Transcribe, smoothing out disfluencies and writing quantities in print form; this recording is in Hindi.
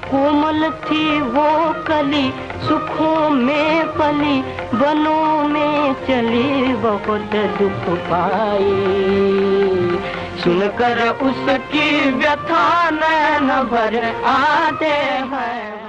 कोमल थी वो कली, सुखों में पली, वनों में चली, बहुत दुख पाई। सुनकर उसकी व्यथा नैन भर आते हैं।